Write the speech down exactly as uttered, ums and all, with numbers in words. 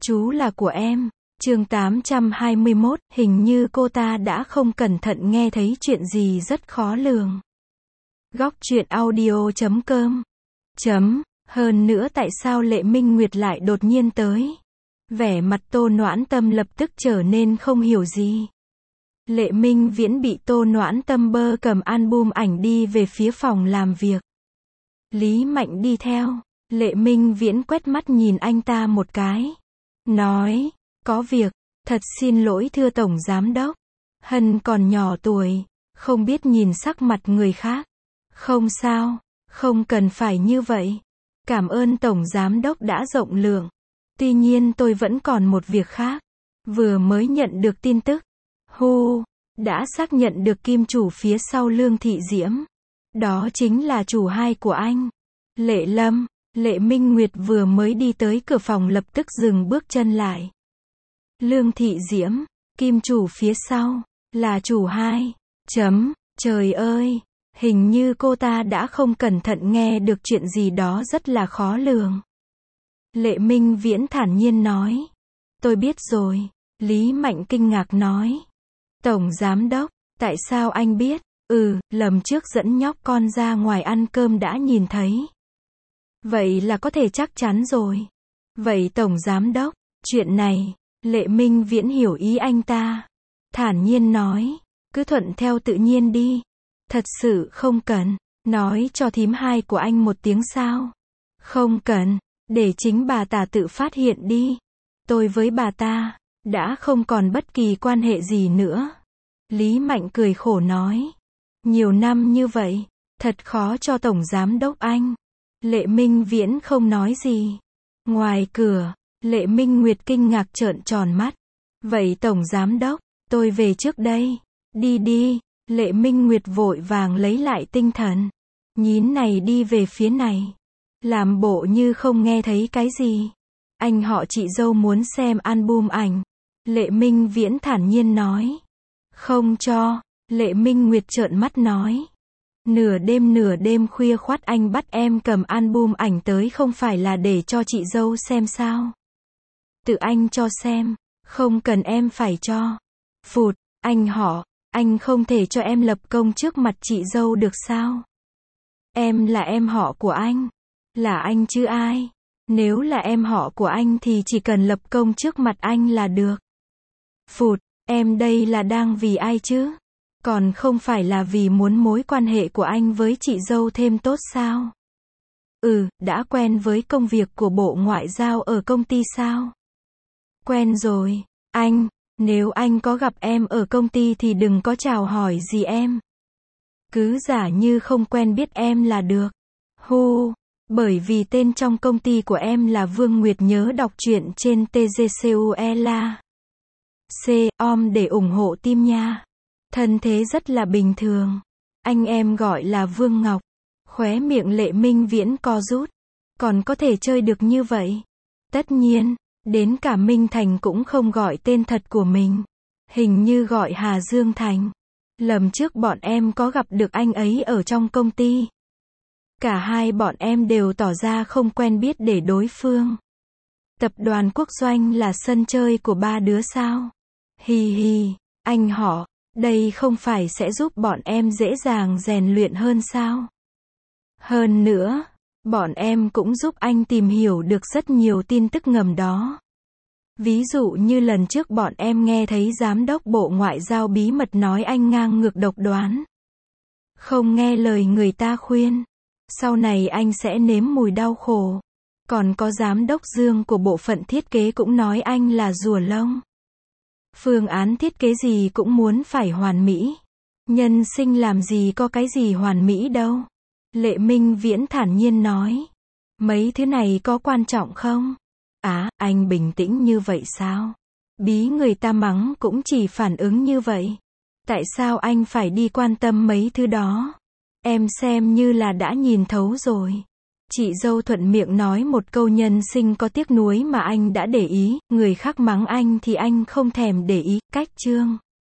Chú là của em. Chương tám trăm hai mươi mốt, hình như cô ta đã không cẩn thận nghe thấy chuyện gì rất khó lường. Góc truyện audio chấm com. Chấm, hơn nữa tại sao Lệ Minh Nguyệt lại đột nhiên tới? Vẻ mặt Tô Noãn Tâm lập tức trở nên không hiểu gì. Lệ Minh Viễn bị Tô Noãn Tâm bơ cầm album ảnh đi về phía phòng làm việc. Lý Mạnh đi theo. Lệ Minh Viễn quét mắt nhìn anh ta một cái. Nói, có việc, thật xin lỗi thưa Tổng Giám Đốc. Hân còn nhỏ tuổi, không biết nhìn sắc mặt người khác. Không sao, không cần phải như vậy. Cảm ơn Tổng Giám Đốc đã rộng lượng. Tuy nhiên tôi vẫn còn một việc khác. Vừa mới nhận được tin tức. Hu, đã xác nhận được kim chủ phía sau Lương Thị Diễm. Đó chính là chủ hai của anh. Lệ Lâm, Lệ Minh Nguyệt vừa mới đi tới cửa phòng lập tức dừng bước chân lại. Lương Thị Diễm, kim chủ phía sau, là chủ hai. Chấm, trời ơi, hình như cô ta đã không cẩn thận nghe được chuyện gì đó rất là khó lường. Lệ Minh Viễn thản nhiên nói. Tôi biết rồi. Lý Mạnh kinh ngạc nói. Tổng Giám Đốc, tại sao anh biết? Ừ, lần trước dẫn nhóc con ra ngoài ăn cơm đã nhìn thấy. Vậy là có thể chắc chắn rồi. Vậy Tổng Giám Đốc, chuyện này, Lệ Minh Viễn hiểu ý anh ta. Thản nhiên nói, cứ thuận theo tự nhiên đi. Thật sự không cần, nói cho thím hai của anh một tiếng sao. Không cần, để chính bà ta tự phát hiện đi. Tôi với bà ta, đã không còn bất kỳ quan hệ gì nữa. Lý Mạnh cười khổ nói. Nhiều năm như vậy, thật khó cho Tổng Giám Đốc anh. Lệ Minh Viễn không nói gì. Ngoài cửa, Lệ Minh Nguyệt kinh ngạc trợn tròn mắt. Vậy Tổng Giám Đốc, tôi về trước đây. Đi đi, Lệ Minh Nguyệt vội vàng lấy lại tinh thần. Nhín này đi về phía này. Làm bộ như không nghe thấy cái gì. Anh họ chị dâu muốn xem album ảnh. Lệ Minh Viễn thản nhiên nói. Không cho, Lệ Minh Nguyệt trợn mắt nói. Nửa đêm nửa đêm khuya khoắt anh bắt em cầm album ảnh tới không phải là để cho chị dâu xem sao? Tự anh cho xem, không cần em phải cho. Phụt, anh họ, anh không thể cho em lập công trước mặt chị dâu được sao? Em là em họ của anh, là anh chứ ai? Nếu là em họ của anh thì chỉ cần lập công trước mặt anh là được. Phụt, em đây là đang vì ai chứ? Còn không phải là vì muốn mối quan hệ của anh với chị dâu thêm tốt sao? Ừ, đã quen với công việc của Bộ Ngoại giao ở công ty sao? Quen rồi, anh, nếu anh có gặp em ở công ty thì đừng có chào hỏi gì em. Cứ giả như không quen biết em là được. Hu, bởi vì tên trong công ty của em là Vương Nguyệt nhớ đọc truyện trên tê giê xê u e la. C, om để ủng hộ team nha. Thân thế rất là bình thường. Anh em gọi là Vương Ngọc. Khóe miệng Lệ Minh Viễn co rút. Còn có thể chơi được như vậy. Tất nhiên, đến cả Minh Thành cũng không gọi tên thật của mình. Hình như gọi Hà Dương Thành. Lần trước bọn em có gặp được anh ấy ở trong công ty. Cả hai bọn em đều tỏ ra không quen biết để đối phương. Tập đoàn Quốc Doanh là sân chơi của ba đứa sao? Hi hi, anh họ. Đây không phải sẽ giúp bọn em dễ dàng rèn luyện hơn sao? Hơn nữa, bọn em cũng giúp anh tìm hiểu được rất nhiều tin tức ngầm đó. Ví dụ như lần trước bọn em nghe thấy Giám đốc Bộ Ngoại giao bí mật nói anh ngang ngược độc đoán. Không nghe lời người ta khuyên. Sau này anh sẽ nếm mùi đau khổ. Còn có Giám đốc Dương của bộ phận thiết kế cũng nói anh là rùa lông. Phương án thiết kế gì cũng muốn phải hoàn mỹ. Nhân sinh làm gì có cái gì hoàn mỹ đâu. Lệ Minh Viễn thản nhiên nói. Mấy thứ này có quan trọng không? Á, à, anh bình tĩnh như vậy sao? Bí người ta mắng cũng chỉ phản ứng như vậy. Tại sao anh phải đi quan tâm mấy thứ đó? Em xem như là đã nhìn thấu rồi. Chị dâu thuận miệng nói một câu nhân sinh có tiếc nuối mà anh đã để ý, người khác mắng anh thì anh không thèm để ý, cách chương.